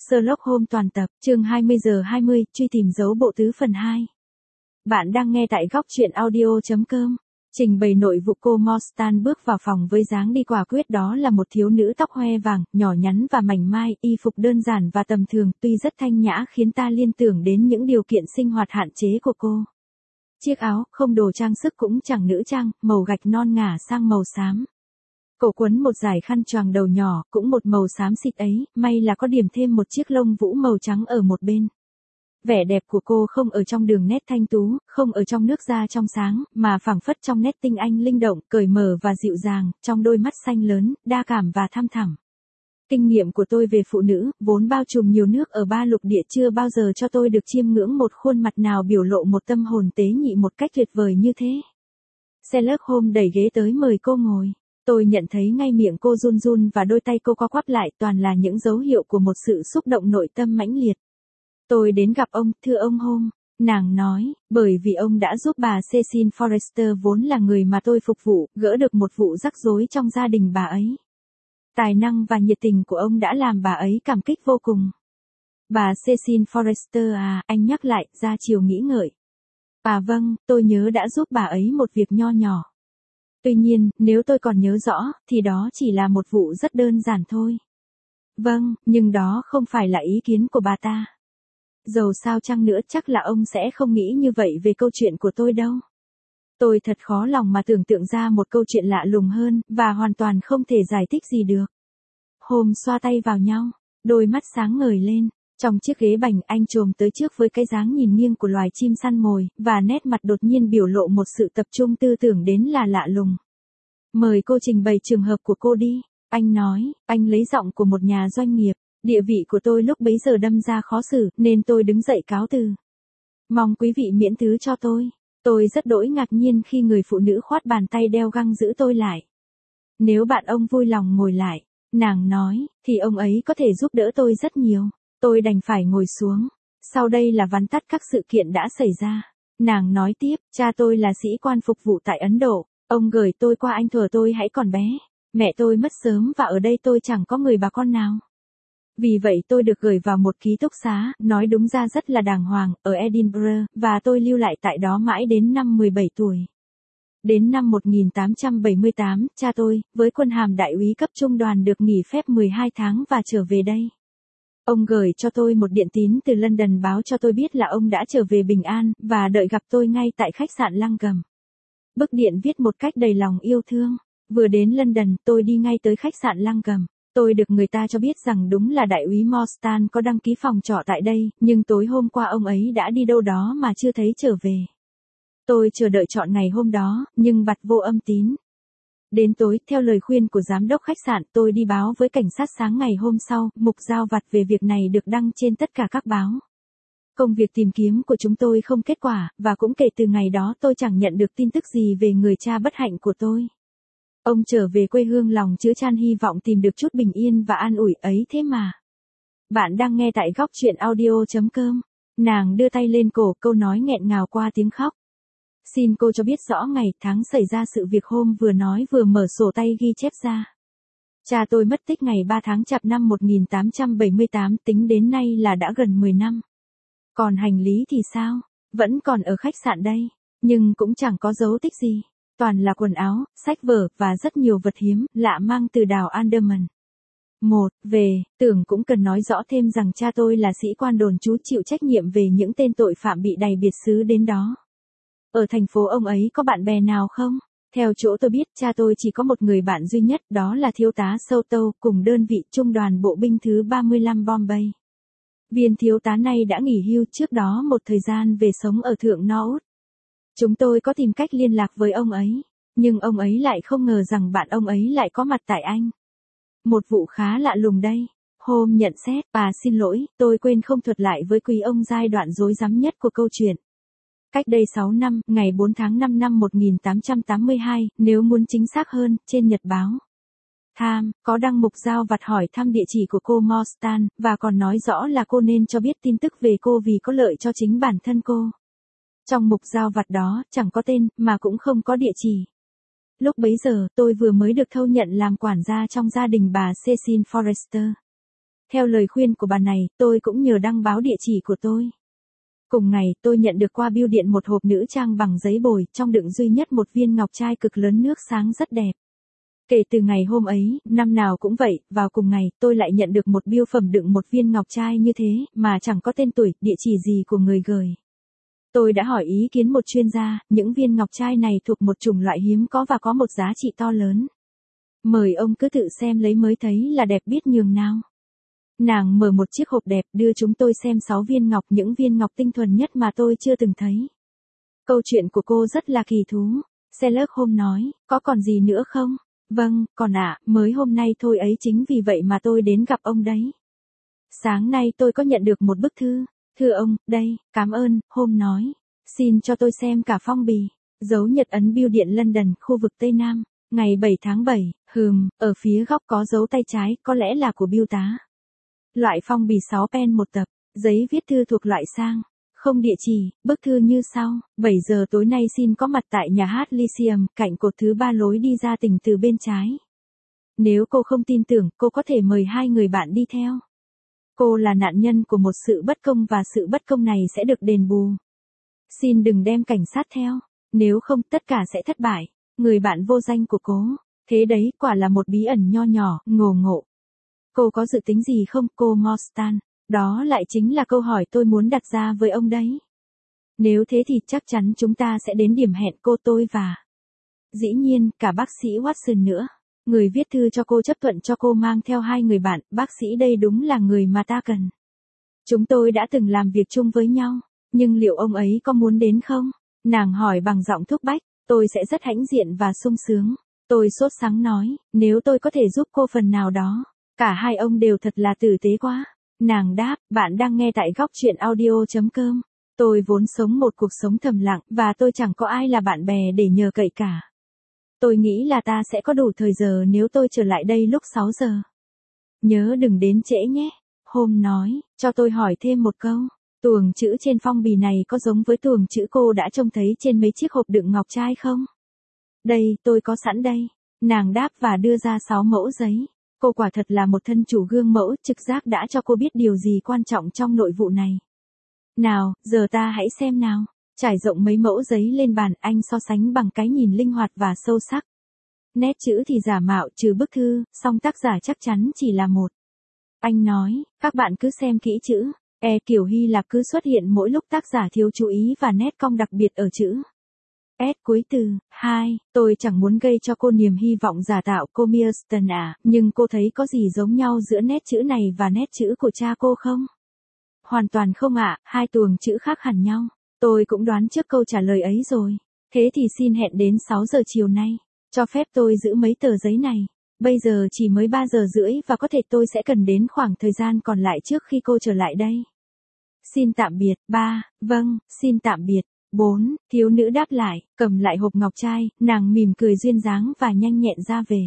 Sherlock Holmes toàn tập, chương 20:20, truy tìm dấu bộ tứ phần 2. Bạn đang nghe tại góc truyện audio.com. Trình bày nội vụ. Cô Morstan bước vào phòng với dáng đi quả quyết, đó là một thiếu nữ tóc hoe vàng, nhỏ nhắn và mảnh mai, y phục đơn giản và tầm thường, tuy rất thanh nhã khiến ta liên tưởng đến những điều kiện sinh hoạt hạn chế của cô. Chiếc áo, không đồ trang sức cũng chẳng nữ trang, màu gạch non ngả sang màu xám. Cổ quấn một dải khăn choàng đầu nhỏ, cũng một màu xám xịt ấy, may là có điểm thêm một chiếc lông vũ màu trắng ở một bên. Vẻ đẹp của cô không ở trong đường nét thanh tú, không ở trong nước da trong sáng, mà phảng phất trong nét tinh anh linh động, cởi mở và dịu dàng, trong đôi mắt xanh lớn, đa cảm và thăm thẳm. Kinh nghiệm của tôi về phụ nữ, vốn bao trùm nhiều nước ở ba lục địa, chưa bao giờ cho tôi được chiêm ngưỡng một khuôn mặt nào biểu lộ một tâm hồn tế nhị một cách tuyệt vời như thế. Sherlock Holmes đẩy ghế tới mời cô ngồi. Tôi nhận thấy ngay miệng cô run run và đôi tay cô co quắp lại, toàn là những dấu hiệu của một sự xúc động nội tâm mãnh liệt. Tôi đến gặp ông, thưa ông Holmes, nàng nói, bởi vì ông đã giúp bà Cecil Forrester, vốn là người mà tôi phục vụ, gỡ được một vụ rắc rối trong gia đình bà ấy. Tài năng và nhiệt tình của ông đã làm bà ấy cảm kích vô cùng. Bà Cecil Forrester à, anh nhắc lại, ra chiều nghĩ ngợi. À vâng, tôi nhớ đã giúp bà ấy một việc nho nhỏ. Tuy nhiên, nếu tôi còn nhớ rõ, thì đó chỉ là một vụ rất đơn giản thôi. Vâng, nhưng đó không phải là ý kiến của bà ta. Dầu sao chăng nữa, chắc là ông sẽ không nghĩ như vậy về câu chuyện của tôi đâu. Tôi thật khó lòng mà tưởng tượng ra một câu chuyện lạ lùng hơn, và hoàn toàn không thể giải thích gì được. Holmes xoa tay vào nhau, đôi mắt sáng ngời lên. Trong chiếc ghế bành, anh chồm tới trước với cái dáng nhìn nghiêng của loài chim săn mồi, và nét mặt đột nhiên biểu lộ một sự tập trung tư tưởng đến là lạ lùng. Mời cô trình bày trường hợp của cô đi, anh nói, anh lấy giọng của một nhà doanh nghiệp. Địa vị của tôi lúc bấy giờ đâm ra khó xử, nên tôi đứng dậy cáo từ. Mong quý vị miễn thứ cho tôi. Tôi rất đỗi ngạc nhiên khi người phụ nữ khoát bàn tay đeo găng giữ tôi lại. Nếu bạn ông vui lòng ngồi lại, nàng nói, thì ông ấy có thể giúp đỡ tôi rất nhiều. Tôi đành phải ngồi xuống. Sau đây là vắn tắt các sự kiện đã xảy ra. Nàng nói tiếp, cha tôi là sĩ quan phục vụ tại Ấn Độ. Ông gửi tôi qua Anh thuở tôi hãy còn bé. Mẹ tôi mất sớm và ở đây tôi chẳng có người bà con nào. Vì vậy tôi được gửi vào một ký túc xá, nói đúng ra rất là đàng hoàng, ở Edinburgh, và tôi lưu lại tại đó mãi đến năm 17 tuổi. Đến năm 1878, cha tôi, với quân hàm đại úy cấp trung đoàn, được nghỉ phép 12 tháng và trở về đây. Ông gửi cho tôi một điện tín từ London báo cho tôi biết là ông đã trở về bình an, và đợi gặp tôi ngay tại khách sạn Langham. Bức điện viết một cách đầy lòng yêu thương. Vừa đến London, tôi đi ngay tới khách sạn Langham. Tôi được người ta cho biết rằng đúng là đại úy Morstan có đăng ký phòng trọ tại đây, nhưng tối hôm qua ông ấy đã đi đâu đó mà chưa thấy trở về. Tôi chờ đợi trọn ngày hôm đó, nhưng bặt vô âm tín. Đến tối, theo lời khuyên của giám đốc khách sạn, tôi đi báo với cảnh sát sáng ngày hôm sau, mục giao vặt về việc này được đăng trên tất cả các báo. Công việc tìm kiếm của chúng tôi không kết quả, và cũng kể từ ngày đó tôi chẳng nhận được tin tức gì về người cha bất hạnh của tôi. Ông trở về quê hương lòng chứa chan hy vọng tìm được chút bình yên và an ủi ấy thế mà. Bạn đang nghe tại góc truyện audio.com. Nàng đưa tay lên cổ, câu nói nghẹn ngào qua tiếng khóc. Xin cô cho biết rõ ngày, tháng xảy ra sự việc. Hôm vừa nói vừa mở sổ tay ghi chép ra. Cha tôi mất tích ngày 3 tháng Chạp năm 1878, tính đến nay là đã gần 10 năm. Còn hành lý thì sao? Vẫn còn ở khách sạn đây, nhưng cũng chẳng có dấu tích gì. Toàn là quần áo, sách vở, và rất nhiều vật hiếm, lạ mang từ đảo Andaman. Tưởng cũng cần nói rõ thêm rằng cha tôi là sĩ quan đồn trú chịu trách nhiệm về những tên tội phạm bị đày biệt xứ đến đó. Ở thành phố ông ấy có bạn bè nào không? Theo chỗ tôi biết, cha tôi chỉ có một người bạn duy nhất, đó là thiếu tá Souto, cùng đơn vị trung đoàn bộ binh thứ 35 Bombay. Viên thiếu tá này đã nghỉ hưu trước đó một thời gian về sống ở Thượng Norwood. Chúng tôi có tìm cách liên lạc với ông ấy, nhưng ông ấy lại không ngờ rằng bạn ông ấy lại có mặt tại Anh. Một vụ khá lạ lùng đây. Holmes nhận xét, xin lỗi, tôi quên không thuật lại với quý ông giai đoạn rối rắm nhất của câu chuyện. Cách đây 6 năm, ngày 4 tháng 5 năm 1882, nếu muốn chính xác hơn, trên nhật báo Time, có đăng mục giao vặt hỏi thăm địa chỉ của cô Morstan, và còn nói rõ là cô nên cho biết tin tức về cô vì có lợi cho chính bản thân cô. Trong mục giao vặt đó, chẳng có tên, mà cũng không có địa chỉ. Lúc bấy giờ, tôi vừa mới được thâu nhận làm quản gia trong gia đình bà Cecil Forrester. Theo lời khuyên của bà này, tôi cũng nhờ đăng báo địa chỉ của tôi. Cùng ngày, tôi nhận được qua bưu điện một hộp nữ trang bằng giấy bồi, trong đựng duy nhất một viên ngọc trai cực lớn nước sáng rất đẹp. Kể từ ngày hôm ấy, năm nào cũng vậy, vào cùng ngày, tôi lại nhận được một bưu phẩm đựng một viên ngọc trai như thế, mà chẳng có tên tuổi, địa chỉ gì của người gửi. Tôi đã hỏi ý kiến một chuyên gia, những viên ngọc trai này thuộc một chủng loại hiếm có và có một giá trị to lớn. Mời ông cứ tự xem lấy mới thấy là đẹp biết nhường nào. Nàng mở một chiếc hộp đẹp đưa chúng tôi xem 6 viên ngọc, những viên ngọc tinh thuần nhất mà tôi chưa từng thấy. Câu chuyện của cô rất là kỳ thú. Sherlock Holmes nói, có còn gì nữa không? Vâng, còn ạ, mới hôm nay thôi ấy, chính vì vậy mà tôi đến gặp ông đấy. Sáng nay tôi có nhận được một bức thư. Thưa ông, đây, cảm ơn, Holmes nói. Xin cho tôi xem cả phong bì. Dấu nhật ấn bưu điện London, khu vực Tây Nam. Ngày 7 tháng 7, ở phía góc có dấu tay trái, có lẽ là của bưu tá. Loại phong bì 6 pen một tập, giấy viết thư thuộc loại sang. Không địa chỉ, bức thư như sau, 7 giờ tối nay xin có mặt tại nhà hát Lyceum, cạnh cột thứ 3 lối đi ra tỉnh từ bên trái. Nếu cô không tin tưởng, cô có thể mời 2 người bạn đi theo. Cô là nạn nhân của một sự bất công và sự bất công này sẽ được đền bù. Xin đừng đem cảnh sát theo, nếu không tất cả sẽ thất bại. Người bạn vô danh của cô, thế đấy quả là một bí ẩn nho nhỏ, ngộ ngộ. Cô có dự tính gì không, cô Morstan? Đó lại chính là câu hỏi tôi muốn đặt ra với ông đấy. Nếu thế thì chắc chắn chúng ta sẽ đến điểm hẹn, cô, tôi và... Dĩ nhiên, cả bác sĩ Watson nữa. Người viết thư cho cô chấp thuận cho cô mang theo 2 người bạn, bác sĩ đây đúng là người mà ta cần. Chúng tôi đã từng làm việc chung với nhau, nhưng liệu ông ấy có muốn đến không? Nàng hỏi bằng giọng thúc bách, tôi sẽ rất hãnh diện và sung sướng. Tôi sốt sắng nói, nếu tôi có thể giúp cô phần nào đó. Cả hai ông đều thật là tử tế quá. Nàng đáp, bạn đang nghe tại góc chuyện audio.com. Tôi vốn sống một cuộc sống thầm lặng, và tôi chẳng có ai là bạn bè để nhờ cậy cả. Tôi nghĩ là ta sẽ có đủ thời giờ nếu tôi trở lại đây lúc 6 giờ. Nhớ đừng đến trễ nhé. Holmes nói, cho tôi hỏi thêm một câu. Tuồng chữ trên phong bì này có giống với tuồng chữ cô đã trông thấy trên mấy chiếc hộp đựng ngọc trai không? Đây, tôi có sẵn đây. Nàng đáp và đưa ra 6 mẫu giấy. Cô quả thật là một thân chủ gương mẫu, trực giác đã cho cô biết điều gì quan trọng trong nội vụ này. Nào, giờ ta hãy xem nào. Trải rộng mấy mẫu giấy lên bàn, anh so sánh bằng cái nhìn linh hoạt và sâu sắc. Nét chữ thì giả mạo trừ bức thư, song tác giả chắc chắn chỉ là một. Anh nói, các bạn cứ xem kỹ chữ. Kiểu Hy Lạp cứ xuất hiện mỗi lúc tác giả thiếu chú ý và nét cong đặc biệt ở chữ S cuối từ 2, tôi chẳng muốn gây cho cô niềm hy vọng giả tạo, cô Mirston à, nhưng cô thấy có gì giống nhau giữa nét chữ này và nét chữ của cha cô không? Hoàn toàn không ạ, 2 tuồng chữ khác hẳn nhau. Tôi cũng đoán trước câu trả lời ấy rồi. Thế thì xin hẹn đến 6 giờ chiều nay. Cho phép tôi giữ mấy tờ giấy này. Bây giờ chỉ mới 3 giờ rưỡi và có thể tôi sẽ cần đến khoảng thời gian còn lại trước khi cô trở lại đây. Xin tạm biệt. 3, vâng, xin tạm biệt. 4, thiếu nữ đáp lại, cầm lại hộp ngọc trai, nàng mỉm cười duyên dáng và nhanh nhẹn ra về.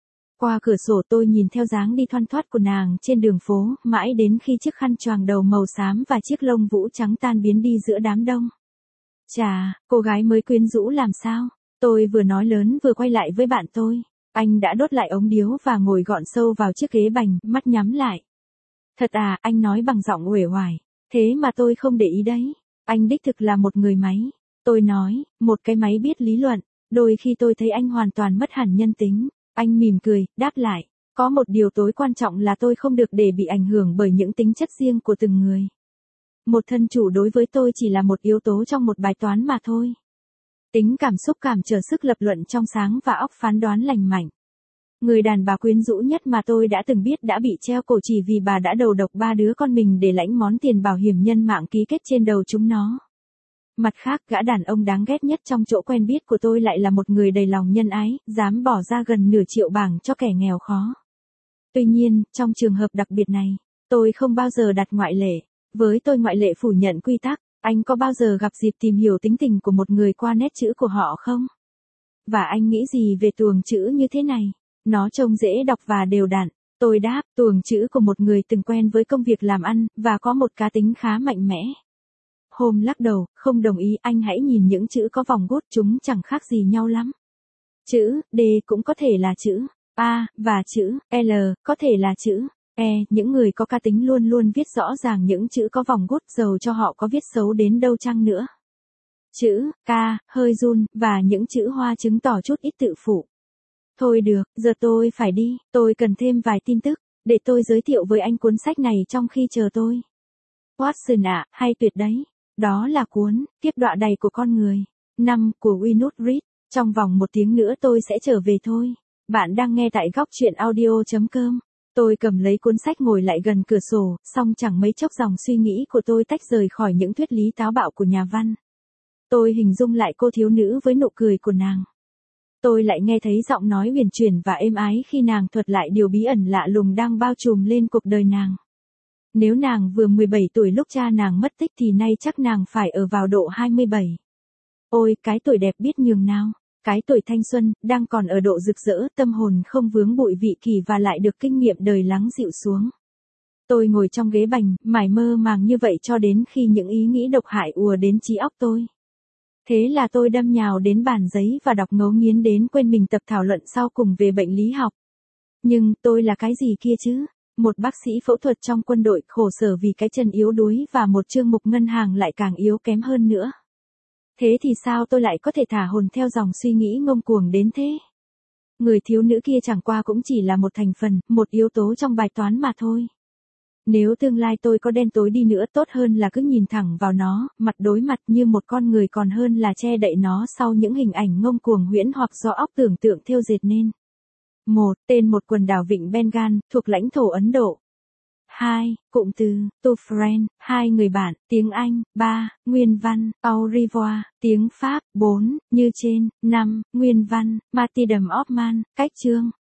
Qua cửa sổ tôi nhìn theo dáng đi thoăn thoắt của nàng trên đường phố, mãi đến khi chiếc khăn choàng đầu màu xám và chiếc lông vũ trắng tan biến đi giữa đám đông. Chà, cô gái mới quyến rũ làm sao? Tôi vừa nói lớn vừa quay lại với bạn tôi. Anh đã đốt lại ống điếu và ngồi gọn sâu vào chiếc ghế bành, mắt nhắm lại. Thật à, anh nói bằng giọng uể oải. Thế mà tôi không để ý đấy. Anh đích thực là một người máy. Tôi nói, một cái máy biết lý luận. Đôi khi tôi thấy anh hoàn toàn mất hẳn nhân tính. Anh mỉm cười, đáp lại. Có một điều tối quan trọng là tôi không được để bị ảnh hưởng bởi những tính chất riêng của từng người. Một thân chủ đối với tôi chỉ là một yếu tố trong một bài toán mà thôi. Tính cảm xúc cản trở sức lập luận trong sáng và óc phán đoán lành mạnh. Người đàn bà quyến rũ nhất mà tôi đã từng biết đã bị treo cổ chỉ vì bà đã đầu độc 3 đứa con mình để lãnh món tiền bảo hiểm nhân mạng ký kết trên đầu chúng nó. Mặt khác, gã đàn ông đáng ghét nhất trong chỗ quen biết của tôi lại là một người đầy lòng nhân ái, dám bỏ ra gần nửa triệu bảng cho kẻ nghèo khó. Tuy nhiên, trong trường hợp đặc biệt này, tôi không bao giờ đặt ngoại lệ. Với tôi ngoại lệ phủ nhận quy tắc. Anh có bao giờ gặp dịp tìm hiểu tính tình của một người qua nét chữ của họ không? Và anh nghĩ gì về tuồng chữ như thế này? Nó trông dễ đọc và đều đặn. Tôi đáp, tuồng chữ của một người từng quen với công việc làm ăn, và có một cá tính khá mạnh mẽ. Holmes lắc đầu, không đồng ý, anh hãy nhìn những chữ có vòng gút, chúng chẳng khác gì nhau lắm. Chữ D cũng có thể là chữ A, và chữ L có thể là chữ Những người có cá tính luôn luôn viết rõ ràng những chữ có vòng gút, dầu cho họ có viết xấu đến đâu chăng nữa. Chữ K hơi run, và những chữ hoa chứng tỏ chút ít tự phụ. Thôi được, giờ tôi phải đi, tôi cần thêm vài tin tức, để tôi giới thiệu với anh cuốn sách này trong khi chờ tôi. Watson ạ, hay tuyệt đấy. Đó là cuốn Kiếp đọa đầy của con người, 5 của Winut Reed. Trong vòng 1 tiếng nữa tôi sẽ trở về thôi. Bạn đang nghe tại góc truyện audio.com. Tôi cầm lấy cuốn sách ngồi lại gần cửa sổ, song chẳng mấy chốc dòng suy nghĩ của tôi tách rời khỏi những thuyết lý táo bạo của nhà văn. Tôi hình dung lại cô thiếu nữ với nụ cười của nàng. Tôi lại nghe thấy giọng nói huyền chuyển và êm ái khi nàng thuật lại điều bí ẩn lạ lùng đang bao trùm lên cuộc đời nàng. Nếu nàng vừa 17 tuổi lúc cha nàng mất tích thì nay chắc nàng phải ở vào độ 27. Ôi, cái tuổi đẹp biết nhường nào. Cái tuổi thanh xuân, đang còn ở độ rực rỡ, tâm hồn không vướng bụi vị kỷ và lại được kinh nghiệm đời lắng dịu xuống. Tôi ngồi trong ghế bành, mải mơ màng như vậy cho đến khi những ý nghĩ độc hại ùa đến trí óc tôi. Thế là tôi đâm nhào đến bàn giấy và đọc ngấu nghiến đến quên mình tập thảo luận sau cùng về bệnh lý học. Nhưng tôi là cái gì kia chứ? Một bác sĩ phẫu thuật trong quân đội khổ sở vì cái chân yếu đuối và một trương mục ngân hàng lại càng yếu kém hơn nữa. Thế thì sao tôi lại có thể thả hồn theo dòng suy nghĩ ngông cuồng đến thế? Người thiếu nữ kia chẳng qua cũng chỉ là một thành phần, một yếu tố trong bài toán mà thôi. Nếu tương lai tôi có đen tối đi nữa tốt hơn là cứ nhìn thẳng vào nó, mặt đối mặt như một con người còn hơn là che đậy nó sau những hình ảnh ngông cuồng huyễn hoặc do óc tưởng tượng thêu dệt nên. 1. Tên một quần đảo Vịnh Bengal, thuộc lãnh thổ Ấn Độ. 2. Cụm từ, to friend, 2 người bạn, tiếng Anh. 3. Nguyên văn, au revoir, tiếng Pháp. 4. Như trên. 5. Nguyên văn, martyrdom of man, cách chương.